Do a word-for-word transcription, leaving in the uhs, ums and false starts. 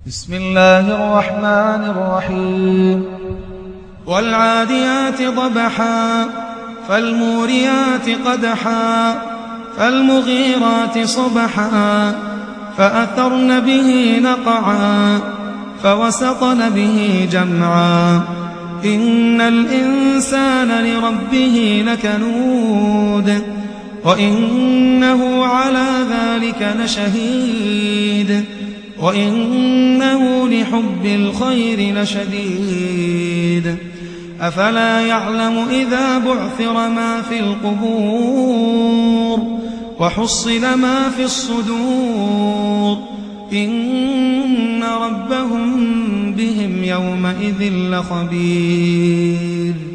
بسم الله الرحمن الرحيم والعاديات ضبحا فالموريات قدحا فالمغيرات صبحا فأثرن به نقعا فوسطن به جمعا إن الإنسان لربه لكنود وإنه على ذلك لشهيد وإنه لحب الخير لشديد أفلا يعلم إذا بعثر ما في القبور وحصل ما في الصدور إن ربهم بهم يومئذ لخبير.